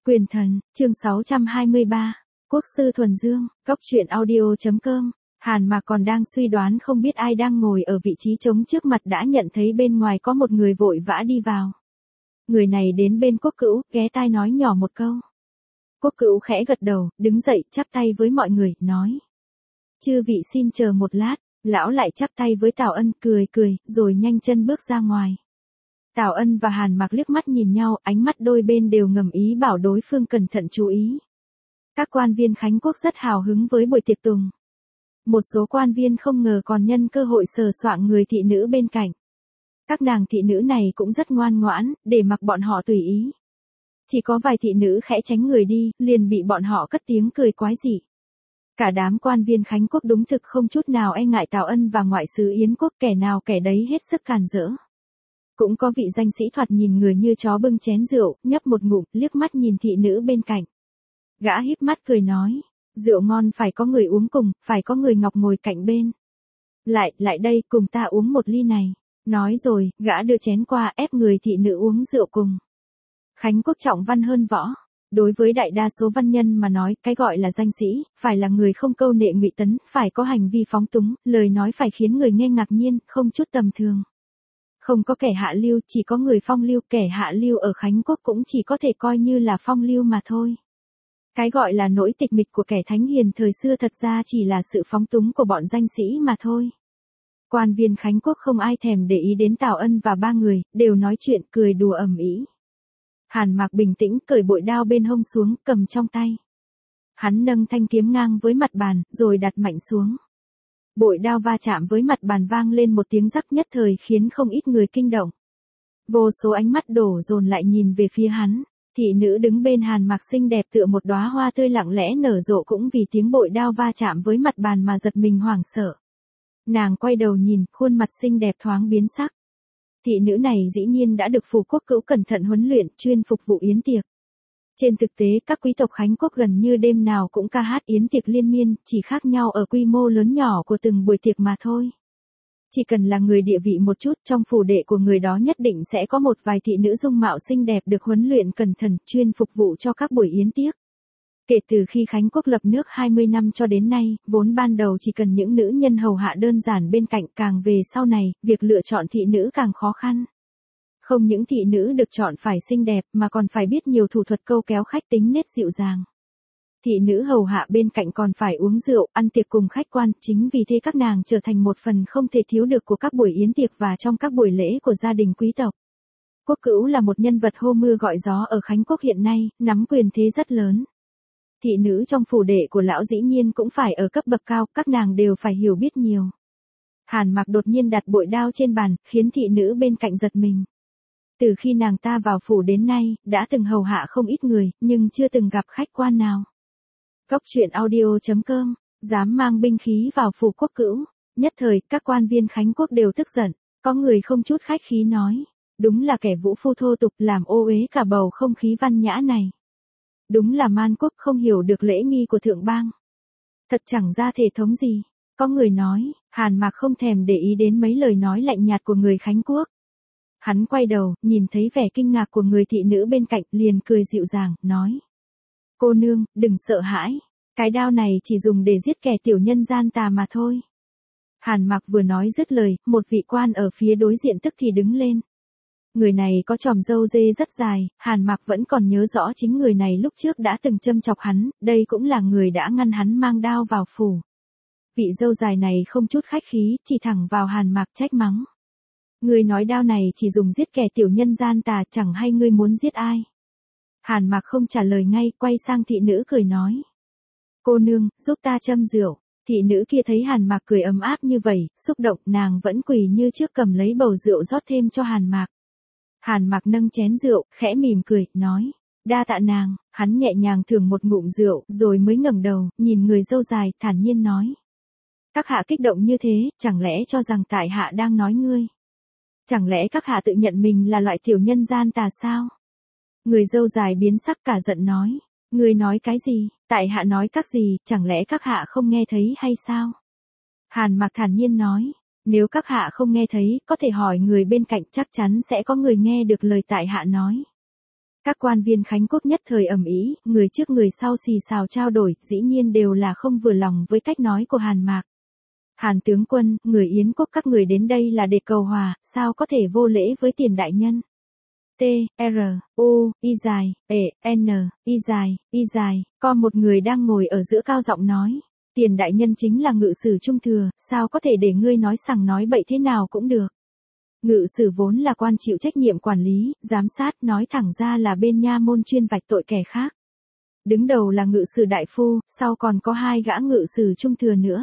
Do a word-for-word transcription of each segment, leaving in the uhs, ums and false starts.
Quyền thần, chương sáu trăm hai mươi ba. Quốc sư thuần dương, góc truyện audio.com. Hàn Mạc còn đang suy đoán không biết ai đang ngồi ở vị trí trống trước mặt đã nhận thấy bên ngoài có một người vội vã đi vào. Người này đến bên Quốc Cữu, ghé tai nói nhỏ một câu. Quốc Cữu khẽ gật đầu, đứng dậy, chắp tay với mọi người, nói. Chư vị xin chờ một lát, lão lại chắp tay với Tào Ân, cười cười, rồi nhanh chân bước ra ngoài. Tào Ân và Hàn Mạc liếc mắt nhìn nhau, ánh mắt đôi bên đều ngầm ý bảo đối phương cẩn thận chú ý. Các quan viên Khánh Quốc rất hào hứng với buổi tiệc tùng. Một số quan viên không ngờ còn nhân cơ hội sờ soạng người thị nữ bên cạnh. Các nàng thị nữ này cũng rất ngoan ngoãn, để mặc bọn họ tùy ý. Chỉ có vài thị nữ khẽ tránh người đi, liền bị bọn họ cất tiếng cười quái dị. Cả đám quan viên Khánh Quốc đúng thực không chút nào e ngại Tào Ân và ngoại sứ Yến Quốc, kẻ nào kẻ đấy hết sức càn rỡ. Cũng có vị danh sĩ thoạt nhìn người như chó bưng chén rượu, nhấp một ngụm, liếc mắt nhìn thị nữ bên cạnh. Gã híp mắt cười nói, rượu ngon phải có người uống cùng, phải có người ngọc ngồi cạnh bên. Lại, lại đây, cùng ta uống một ly này. Nói rồi, gã đưa chén qua ép người thị nữ uống rượu cùng. Khánh Quốc trọng văn hơn võ. Đối với đại đa số văn nhân mà nói, cái gọi là danh sĩ, phải là người không câu nệ ngụy tấn, phải có hành vi phóng túng, lời nói phải khiến người nghe ngạc nhiên, không chút tầm thường. Không có kẻ hạ lưu, chỉ có người phong lưu, kẻ hạ lưu ở Khánh Quốc cũng chỉ có thể coi như là phong lưu mà thôi. Cái gọi là nỗi tịch mịch của kẻ thánh hiền thời xưa thật ra chỉ là sự phóng túng của bọn danh sĩ mà thôi. Quan viên Khánh Quốc không ai thèm để ý đến Tào Ân và ba người, đều nói chuyện cười đùa ầm ĩ. Hàn Mạc bình tĩnh cởi bội đao bên hông xuống, cầm trong tay. Hắn nâng thanh kiếm ngang với mặt bàn, rồi đặt mạnh xuống. Bội đao va chạm với mặt bàn vang lên một tiếng rắc nhất thời khiến không ít người kinh động. Vô số ánh mắt đổ dồn lại nhìn về phía hắn. Thị nữ đứng bên Hàn Mạc xinh đẹp tựa một đóa hoa tươi lặng lẽ nở rộ cũng vì tiếng bội đao va chạm với mặt bàn mà giật mình hoảng sợ. Nàng quay đầu nhìn, khuôn mặt xinh đẹp thoáng biến sắc. Thị nữ này dĩ nhiên đã được phủ Quốc Cữu cẩn thận huấn luyện, chuyên phục vụ yến tiệc. Trên thực tế, các quý tộc Khánh Quốc gần như đêm nào cũng ca hát yến tiệc liên miên, chỉ khác nhau ở quy mô lớn nhỏ của từng buổi tiệc mà thôi. Chỉ cần là người địa vị một chút, trong phủ đệ của người đó nhất định sẽ có một vài thị nữ dung mạo xinh đẹp được huấn luyện cẩn thận, chuyên phục vụ cho các buổi yến tiệc. Kể từ khi Khánh Quốc lập nước hai mươi năm cho đến nay, vốn ban đầu chỉ cần những nữ nhân hầu hạ đơn giản bên cạnh, càng về sau này, việc lựa chọn thị nữ càng khó khăn. Không những thị nữ được chọn phải xinh đẹp mà còn phải biết nhiều thủ thuật câu kéo khách, tính nết dịu dàng. Thị nữ hầu hạ bên cạnh còn phải uống rượu, ăn tiệc cùng khách quan, chính vì thế các nàng trở thành một phần không thể thiếu được của các buổi yến tiệc và trong các buổi lễ của gia đình quý tộc. Quốc Cữu là một nhân vật hô mưa gọi gió ở Khánh Quốc hiện nay, nắm quyền thế rất lớn. Thị nữ trong phủ đệ của lão dĩ nhiên cũng phải ở cấp bậc cao, các nàng đều phải hiểu biết nhiều. Hàn Mạc đột nhiên đặt bội đao trên bàn, khiến thị nữ bên cạnh giật mình. Từ khi nàng ta vào phủ đến nay, đã từng hầu hạ không ít người, nhưng chưa từng gặp khách quan nào. Góc truyện audio.com, dám mang binh khí vào phủ Quốc Cữu. Nhất thời, các quan viên Khánh Quốc đều tức giận, có người không chút khách khí nói. Đúng là kẻ vũ phu thô tục, làm ô uế cả bầu không khí văn nhã này. Đúng là man quốc không hiểu được lễ nghi của thượng bang. Thật chẳng ra thể thống gì. Có người nói, Hàn Mạc không thèm để ý đến mấy lời nói lạnh nhạt của người Khánh Quốc. Hắn quay đầu, nhìn thấy vẻ kinh ngạc của người thị nữ bên cạnh, liền cười dịu dàng, nói. Cô nương, đừng sợ hãi. Cái đao này chỉ dùng để giết kẻ tiểu nhân gian tà mà thôi. Hàn Mạc vừa nói dứt lời, một vị quan ở phía đối diện tức thì đứng lên. Người này có chòm râu dê rất dài, Hàn Mạc vẫn còn nhớ rõ chính người này lúc trước đã từng châm chọc hắn, đây cũng là người đã ngăn hắn mang đao vào phủ. Vị râu dài này không chút khách khí, chỉ thẳng vào Hàn Mạc trách mắng. Ngươi nói đao này chỉ dùng giết kẻ tiểu nhân gian tà, chẳng hay ngươi muốn giết ai. Hàn Mạc không trả lời ngay, quay sang thị nữ cười nói. Cô nương, giúp ta châm rượu. Thị nữ kia thấy Hàn Mạc cười ấm áp như vậy, xúc động, nàng vẫn quỳ như trước cầm lấy bầu rượu rót thêm cho Hàn Mạc. Hàn Mạc nâng chén rượu, khẽ mỉm cười, nói. Đa tạ nàng. Hắn nhẹ nhàng thưởng một ngụm rượu, rồi mới ngẩng đầu, nhìn người râu dài, thản nhiên nói. Các hạ kích động như thế, chẳng lẽ cho rằng tại hạ đang nói ngươi? Chẳng lẽ các hạ tự nhận mình là loại tiểu nhân gian tà sao? Người râu dài biến sắc cả giận nói. Ngươi nói cái gì? Tại hạ nói các gì, chẳng lẽ các hạ không nghe thấy hay sao? Hàn Mạc thản nhiên nói. Nếu các hạ không nghe thấy, có thể hỏi người bên cạnh, chắc chắn sẽ có người nghe được lời tại hạ nói. Các quan viên Khánh Quốc nhất thời ầm ĩ, người trước người sau xì xào trao đổi, dĩ nhiên đều là không vừa lòng với cách nói của Hàn Mạc. Hàn tướng quân, người Yến Quốc các người đến đây là để cầu hòa, sao có thể vô lễ với tiền đại nhân? T, R, U, Y dài, E, N, Y dài, Y dài, có một người đang ngồi ở giữa cao giọng nói. Tiền đại nhân chính là ngự sử trung thừa, sao có thể để ngươi nói sằng nói bậy thế nào cũng được. Ngự sử vốn là quan chịu trách nhiệm quản lý, giám sát, nói thẳng ra là bên nha môn chuyên vạch tội kẻ khác. Đứng đầu là ngự sử đại phu, sau còn có hai gã ngự sử trung thừa nữa.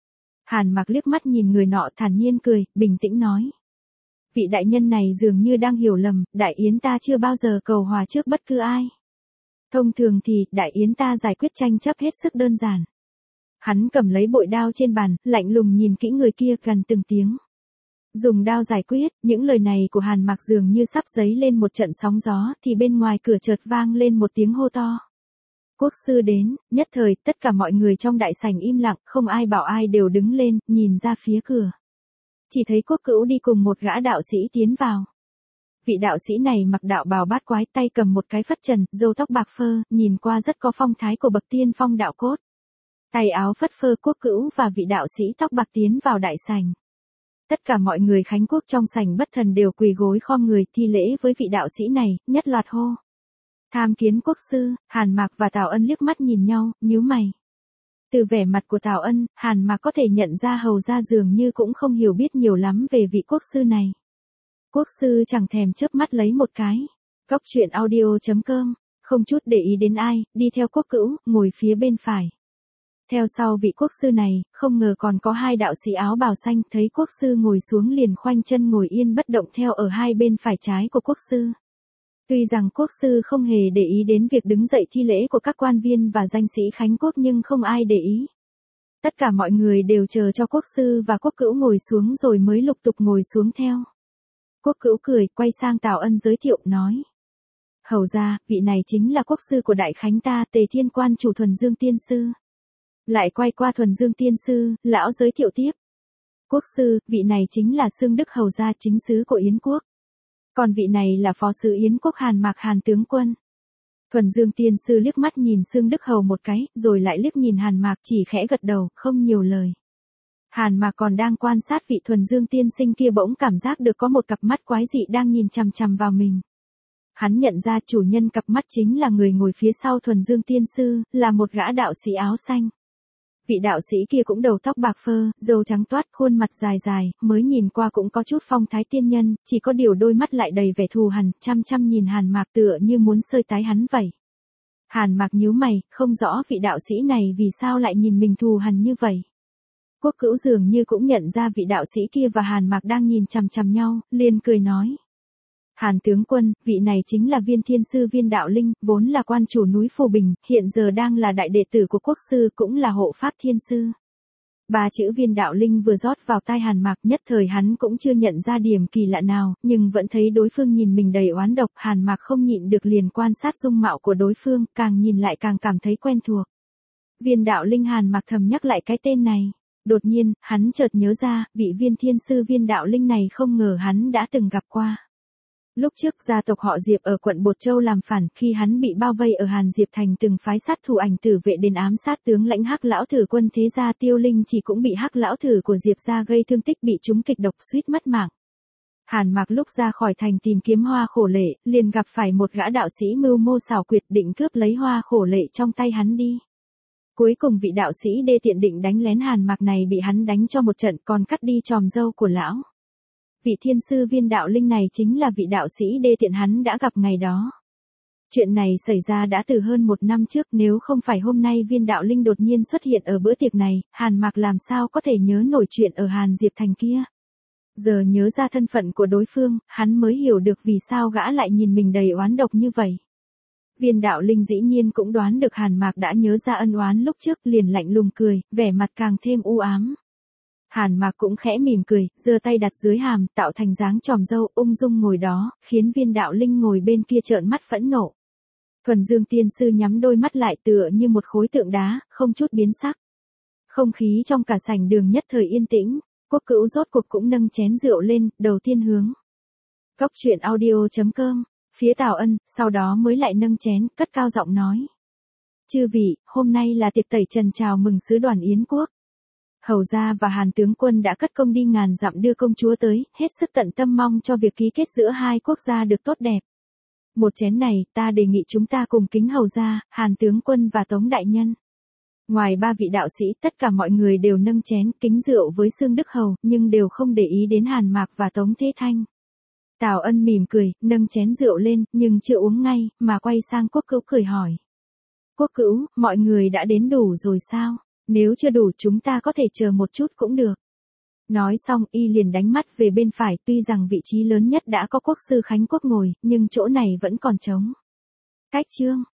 Hàn Mạc liếc mắt nhìn người nọ thản nhiên cười, bình tĩnh nói. Vị đại nhân này dường như đang hiểu lầm, đại yến ta chưa bao giờ cầu hòa trước bất cứ ai. Thông thường thì, đại yến ta giải quyết tranh chấp hết sức đơn giản. Hắn cầm lấy bội đao trên bàn, lạnh lùng nhìn kỹ người kia gần từng tiếng. Dùng đao giải quyết, những lời này của Hàn Mạc dường như sắp dấy lên một trận sóng gió, thì bên ngoài cửa chợt vang lên một tiếng hô to. Quốc sư đến, nhất thời, tất cả mọi người trong đại sảnh im lặng, không ai bảo ai đều đứng lên, nhìn ra phía cửa. Chỉ thấy Quốc Cữu đi cùng một gã đạo sĩ tiến vào. Vị đạo sĩ này mặc đạo bào bát quái, tay cầm một cái phất trần, râu tóc bạc phơ, nhìn qua rất có phong thái của bậc tiên phong đạo cốt. Tay áo phất phơ, Quốc Cữu và vị đạo sĩ tóc bạc tiến vào đại sảnh. Tất cả mọi người Khánh Quốc trong sảnh bất thần đều quỳ gối khom người thi lễ với vị đạo sĩ này, nhất loạt hô. Tham kiến quốc sư. Hàn Mạc và Tào Ân liếc mắt nhìn nhau, nhíu mày. Từ vẻ mặt của Tào Ân, Hàn Mạc có thể nhận ra hầu ra dường như cũng không hiểu biết nhiều lắm về vị quốc sư này. Quốc sư chẳng thèm chớp mắt lấy một cái. Góc truyện audio chấm com, không chút để ý đến ai, đi theo Quốc Cữu, ngồi phía bên phải. Theo sau vị quốc sư này, không ngờ còn có hai đạo sĩ áo bào xanh, thấy quốc sư ngồi xuống liền khoanh chân ngồi yên bất động theo ở hai bên phải trái của quốc sư. Tuy rằng quốc sư không hề để ý đến việc đứng dậy thi lễ của các quan viên và danh sĩ Khánh Quốc nhưng không ai để ý. Tất cả mọi người đều chờ cho quốc sư và Quốc Cữu ngồi xuống rồi mới lục tục ngồi xuống theo. Quốc Cữu cười, quay sang Tào Ân giới thiệu, nói. Hầu ra, vị này chính là quốc sư của Đại Khánh ta, Tề Thiên Quan chủ Thuần Dương Tiên Sư. Lại quay qua Thuần Dương Tiên Sư, lão giới thiệu tiếp. Quốc sư, vị này chính là Xương Đức hầu gia chính sứ của Yến Quốc. Còn vị này là phó sứ Yến Quốc Hàn Mạc Hàn tướng quân. Thuần Dương Tiên Sư liếc mắt nhìn Xương Đức hầu một cái, rồi lại liếc nhìn Hàn Mạc, chỉ khẽ gật đầu, không nhiều lời. Hàn Mạc còn đang quan sát vị Thuần Dương Tiên sinh kia bỗng cảm giác được có một cặp mắt quái dị đang nhìn chằm chằm vào mình. Hắn nhận ra chủ nhân cặp mắt chính là người ngồi phía sau Thuần Dương Tiên Sư, là một gã đạo sĩ áo xanh. Vị đạo sĩ kia cũng đầu tóc bạc phơ, râu trắng toát, khuôn mặt dài dài, mới nhìn qua cũng có chút phong thái tiên nhân, chỉ có điều đôi mắt lại đầy vẻ thù hằn, chăm chăm nhìn Hàn Mạc tựa như muốn sơi tái hắn vậy. Hàn Mạc nhíu mày, không rõ vị đạo sĩ này vì sao lại nhìn mình thù hằn như vậy. Quốc Cữu dường như cũng nhận ra vị đạo sĩ kia và Hàn Mạc đang nhìn chằm chằm nhau, liền cười nói. Hàn tướng quân, vị này chính là Viên Thiên Sư Viên Đạo Linh, vốn là quan chủ núi Phù Bình, hiện giờ đang là đại đệ tử của quốc sư cũng là hộ pháp thiên sư. Ba chữ Viên Đạo Linh vừa rót vào tai Hàn Mạc, nhất thời hắn cũng chưa nhận ra điểm kỳ lạ nào, nhưng vẫn thấy đối phương nhìn mình đầy oán độc, Hàn Mạc không nhịn được liền quan sát dung mạo của đối phương, càng nhìn lại càng cảm thấy quen thuộc. Viên Đạo Linh. Hàn Mạc thầm nhắc lại cái tên này. Đột nhiên, hắn chợt nhớ ra, vị Viên Thiên Sư Viên Đạo Linh này không ngờ hắn đã từng gặp qua. Lúc trước gia tộc họ Diệp ở quận Bột Châu làm phản, khi hắn bị bao vây ở Hàn Diệp Thành từng phái sát thủ ảnh tử vệ đến ám sát tướng lãnh Hắc lão thử quân thế gia Tiêu Linh, chỉ cũng bị Hắc lão thử của Diệp gia gây thương tích, bị trúng kịch độc suýt mất mạng. Hàn Mạc lúc ra khỏi thành tìm kiếm hoa khổ lệ, liền gặp phải một gã đạo sĩ mưu mô xảo quyệt định cướp lấy hoa khổ lệ trong tay hắn đi. Cuối cùng vị đạo sĩ đê tiện định đánh lén Hàn Mạc này bị hắn đánh cho một trận, còn cắt đi chòm râu của lão. Vị thiên sư Viên Đạo Linh này chính là vị đạo sĩ đê tiện hắn đã gặp ngày đó. Chuyện này xảy ra đã từ hơn một năm trước, nếu không phải hôm nay Viên Đạo Linh đột nhiên xuất hiện ở bữa tiệc này, Hàn Mạc làm sao có thể nhớ nổi chuyện ở Hàn Diệp Thành kia. Giờ nhớ ra thân phận của đối phương, hắn mới hiểu được vì sao gã lại nhìn mình đầy oán độc như vậy. Viên Đạo Linh dĩ nhiên cũng đoán được Hàn Mạc đã nhớ ra ân oán lúc trước, liền lạnh lùng cười, vẻ mặt càng thêm u ám. Hàn Mạc cũng khẽ mỉm cười, giơ tay đặt dưới hàm, tạo thành dáng tròm râu, ung dung ngồi đó, khiến Viên Đạo Linh ngồi bên kia trợn mắt phẫn nộ. Thuần Dương Tiên Sư nhắm đôi mắt lại tựa như một khối tượng đá, không chút biến sắc. Không khí trong cả sảnh đường nhất thời yên tĩnh, Quốc Cữu rốt cuộc cũng nâng chén rượu lên, đầu tiên hướng. Góc truyện audio chấm com phía Tào Ân, sau đó mới lại nâng chén, cất cao giọng nói. Chư vị, hôm nay là tiệc tẩy trần chào mừng sứ đoàn Yến quốc. Hầu gia và Hàn tướng quân đã cất công đi ngàn dặm đưa công chúa tới, hết sức tận tâm mong cho việc ký kết giữa hai quốc gia được tốt đẹp. Một chén này, ta đề nghị chúng ta cùng kính hầu gia, Hàn tướng quân và Tống đại nhân. Ngoài ba vị đạo sĩ, tất cả mọi người đều nâng chén kính rượu với Xương Đức Hầu, nhưng đều không để ý đến Hàn Mạc và Tống Thế Thanh. Tào Ân mỉm cười, nâng chén rượu lên, nhưng chưa uống ngay, mà quay sang Quốc Cữu cười hỏi. Quốc Cữu, mọi người đã đến đủ rồi sao? Nếu chưa đủ chúng ta có thể chờ một chút cũng được. Nói xong y liền đánh mắt về bên phải, tuy rằng vị trí lớn nhất đã có quốc sư Khánh Quốc ngồi, nhưng chỗ này vẫn còn trống. Cách chương